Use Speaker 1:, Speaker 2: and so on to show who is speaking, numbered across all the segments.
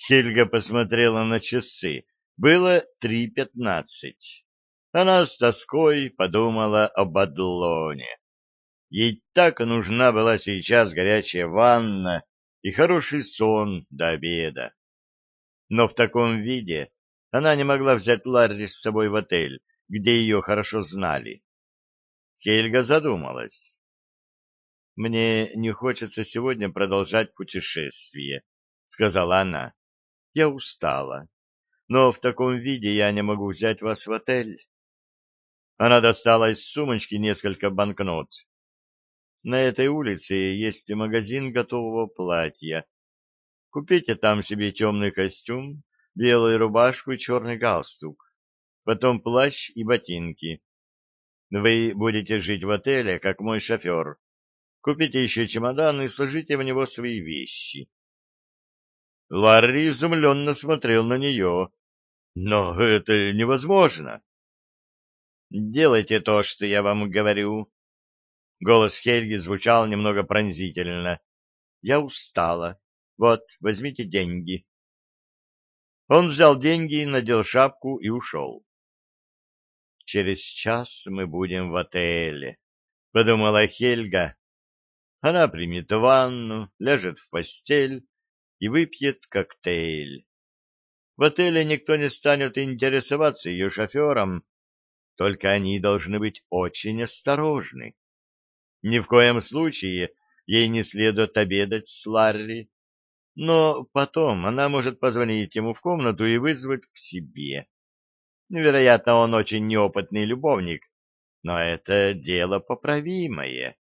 Speaker 1: Хельга посмотрела на часы. Было 3:15. Она с тоской подумала об Адлоне. Ей так нужна была сейчас горячая ванна и хороший сон до обеда. Но в таком виде она не могла взять Ларри с собой в отель, где ее хорошо знали. Хельга задумалась. «Мне не хочется сегодня продолжать путешествие», — сказала она. «Я устала, но в таком виде я не могу взять вас в отель». Она достала из сумочки несколько банкнот. «На этой улице есть магазин готового платья. Купите там себе темный костюм, белую рубашку и черный галстук, потом плащ и ботинки. Вы будете жить в отеле, как мой шофер. Купите еще чемодан и сложите в него свои вещи». Ларри изумленно смотрел на нее. «Но это невозможно!» «Делайте то, что я вам говорю». Голос Хельги звучал немного пронзительно. «Я устала. Вот, возьмите деньги». Он взял деньги, надел шапку и ушел. «Через час мы будем в отеле», — подумала Хельга. Она примет ванну, ляжет в постель и выпьет коктейль. В отеле никто не станет интересоваться ее шофером, только они должны быть очень осторожны. Ни в коем случае ей не следует обедать с Ларри, но потом она может позвонить ему в комнату и вызвать к себе. Вероятно, он очень неопытный любовник, но это дело поправимое.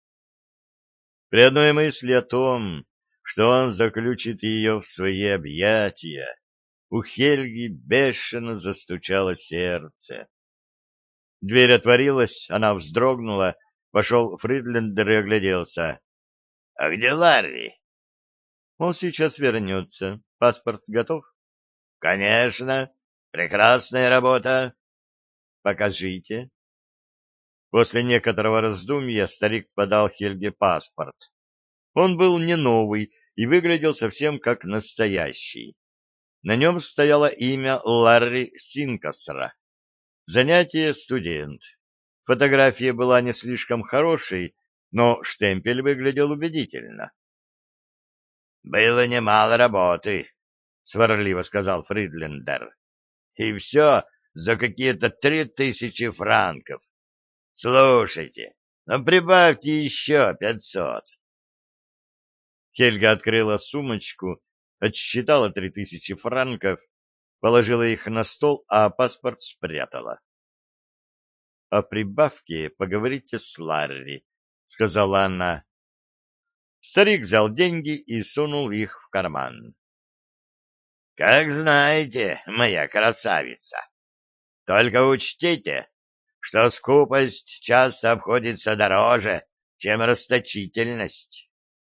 Speaker 1: При одной мысли о том, что он заключит ее в свои объятия, у Хельги бешено застучало сердце. Дверь отворилась, она вздрогнула, вошел Фридлендер и огляделся. — А где Ларри? — Он сейчас вернется. Паспорт готов? — Конечно. Прекрасная работа. — Покажите. После некоторого раздумья старик подал Хельге паспорт. Он был не новый и выглядел совсем как настоящий. На нем стояло имя Ларри Синкасра. Занятие — студент. Фотография была не слишком хорошей, но штемпель выглядел убедительно. «Было немало работы», — сварливо сказал Фридлендер. «И все за какие-то 3000 франков. Слушайте, ну прибавьте еще 500». Хельга открыла сумочку, отсчитала 3000 франков, положила их на стол, а паспорт спрятала. — О прибавке поговорите с Ларри, — сказала она. Старик взял деньги и сунул их в карман. — Как знаете, моя красавица. Только учтите, что скупость часто обходится дороже, чем расточительность.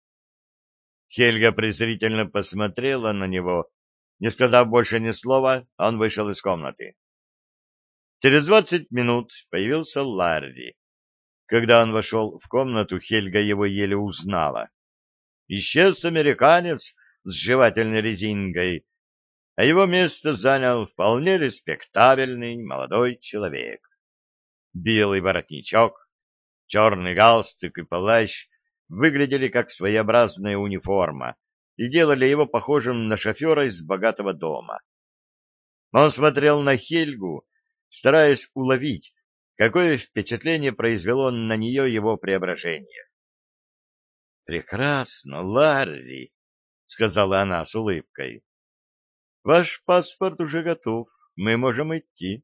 Speaker 1: Хельга презрительно посмотрела на него. Не сказав больше ни слова, он вышел из комнаты. Через 20 минут появился Ларри. Когда он вошел в комнату, Хельга его еле узнала. Исчез американец с жевательной резинкой, а его место занял вполне респектабельный молодой человек. Белый воротничок, черный галстук и плащ выглядели как своеобразная униформа и делали его похожим на шофера из богатого дома. Он смотрел на Хельгу, стараясь уловить, какое впечатление произвело на нее его преображение. «Прекрасно, Ларри», — сказала она с улыбкой. «Ваш паспорт уже готов, мы можем идти».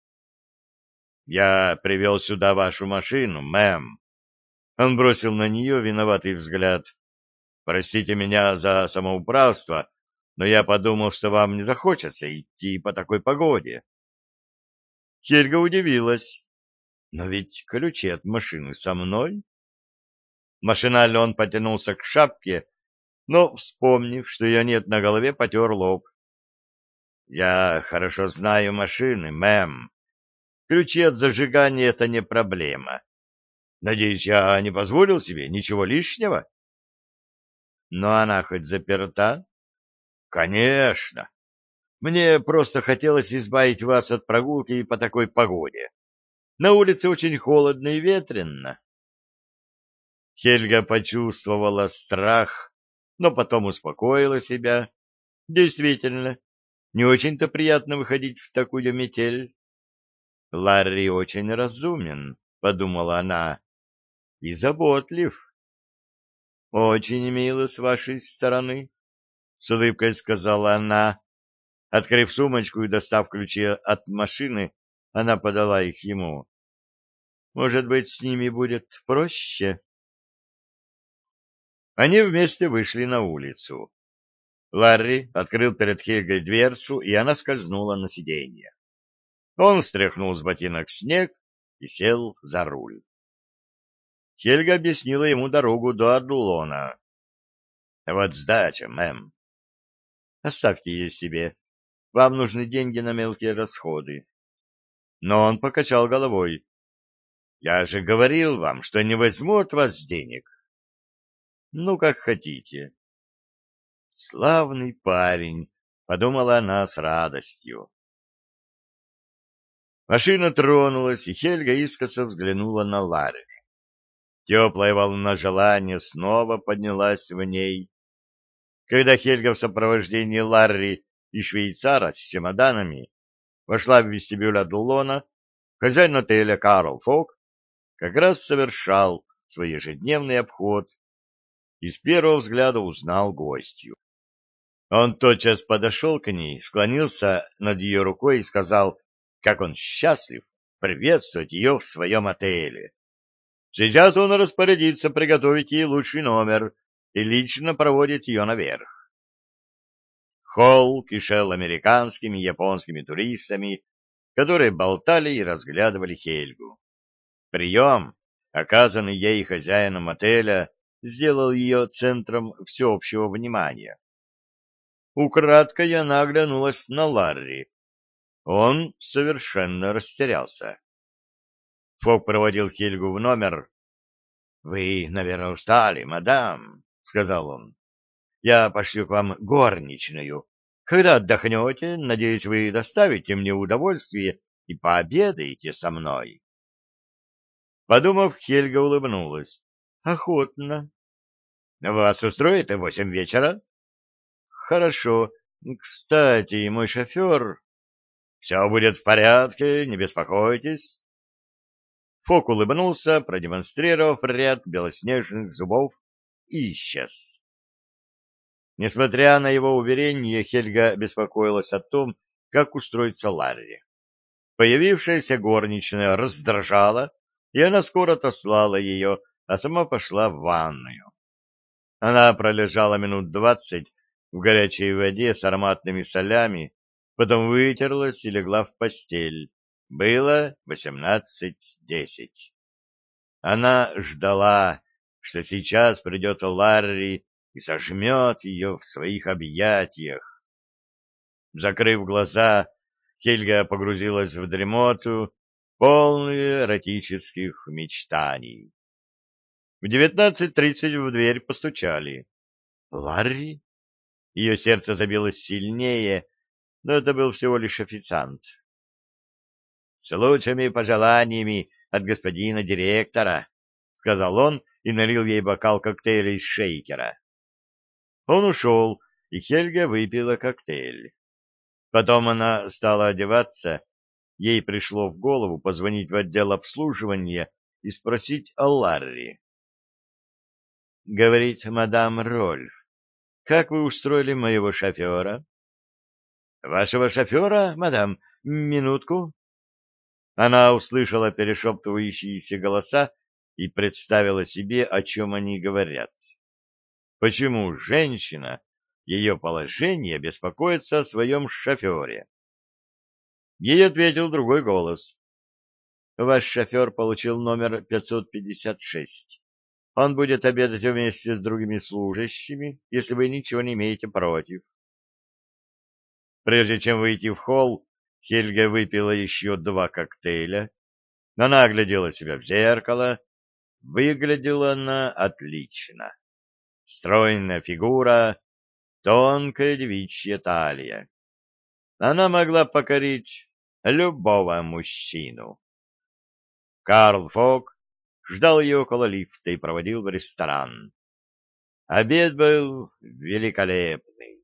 Speaker 1: «Я привел сюда вашу машину, мэм». Он бросил на нее виноватый взгляд. «Простите меня за самоуправство, но я подумал, что вам не захочется идти по такой погоде». Хельга удивилась. «Но ведь ключи от машины со мной». Машинально он потянулся к шапке, но, вспомнив, что ее нет на голове, потер лоб. «Я хорошо знаю машины, мэм. Ключи от зажигания — это не проблема. Надеюсь, я не позволил себе ничего лишнего?» «Но она хоть заперта?» Конечно. Мне просто хотелось избавить вас от прогулки по такой погоде. На улице очень холодно и ветрено. Хельга почувствовала страх, но потом успокоила себя. Действительно, не очень-то приятно выходить в такую метель. Ларри очень разумен, подумала она, и заботлив. Очень мило с вашей стороны, с улыбкой сказала она. Открыв сумочку и достав ключи от машины, она подала их ему. Может быть, с ними будет проще? Они вместе вышли на улицу. Ларри открыл перед Хельгой дверцу, и она скользнула на сиденье. Он стряхнул с ботинок снег и сел за руль. Хельга объяснила ему дорогу до Адулона. — Вот сдача, мэм. — Оставьте ее себе. Вам нужны деньги на мелкие расходы. Но он покачал головой. — Я же говорил вам, что не возьму от вас денег. — Ну, как хотите. — Славный парень, — подумала она с радостью. Машина тронулась, и Хельга искоса взглянула на Ларри. Теплая волна желания снова поднялась в ней. Когда Хельга в сопровождении Ларри и швейцара с чемоданами вошла в вестибюль Адулона, хозяин отеля Карл Фок как раз совершал свой ежедневный обход и с первого взгляда узнал гостью. Он тотчас подошел к ней, склонился над ее рукой и сказал, как он счастлив приветствовать ее в своем отеле. Сейчас он распорядится приготовить ей лучший номер и лично проводит ее наверх. Холл кишел американскими и японскими туристами, которые болтали и разглядывали Хельгу. Прием, оказанный ей хозяином отеля, сделал ее центром всеобщего внимания. Украдкой она оглянулась на Ларри. Он совершенно растерялся. Фок проводил Хельгу в номер. — Вы, наверное, устали, мадам, — сказал он. — Я пошлю к вам горничную. Когда отдохнете, надеюсь, вы доставите мне удовольствие и пообедаете со мной. Подумав, Хельга улыбнулась. — Охотно. — Вас устроит и 8 вечера? — Хорошо. Кстати, мой шофер... — Все будет в порядке, не беспокойтесь. Фок улыбнулся, продемонстрировав ряд белоснежных зубов, и исчез. Несмотря на его уверение, Хельга беспокоилась о том, как устроится Ларри. Появившаяся горничная раздражала, и она скоро отослала ее, а сама пошла в ванную. Она пролежала минут 20 в горячей воде с ароматными солями, потом вытерлась и легла в постель. Было 18:10. Она ждала, что сейчас придет Ларри и сожмет ее в своих объятиях. Закрыв глаза, Хельга погрузилась в дремоту, полную эротических мечтаний. В 19:30 в дверь постучали. «Ларри?» Ее сердце забилось сильнее, но это был всего лишь официант. «С лучшими пожеланиями от господина директора», — сказал он и налил ей бокал коктейля из шейкера. Он ушел, и Хельга выпила коктейль. Потом она стала одеваться. Ей пришло в голову позвонить в отдел обслуживания и спросить о Ларри. — Говорит мадам Рольф, как вы устроили моего шофера? — Вашего шофера, мадам? Минутку. Она услышала перешептывающиеся голоса и представила себе, о чем они говорят. Почему женщина, ее положение, беспокоится о своем шофере? Ей ответил другой голос. Ваш шофер получил номер 556. Он будет обедать вместе с другими служащими, если вы ничего не имеете против. Прежде чем выйти в холл, Хельга выпила еще 2 коктейля. Она оглядела себя в зеркало. Выглядела она отлично. Стройная фигура, тонкая девичья талия. Она могла покорить любого мужчину. Карл Фок ждал ее около лифта и проводил в ресторан. Обед был великолепный.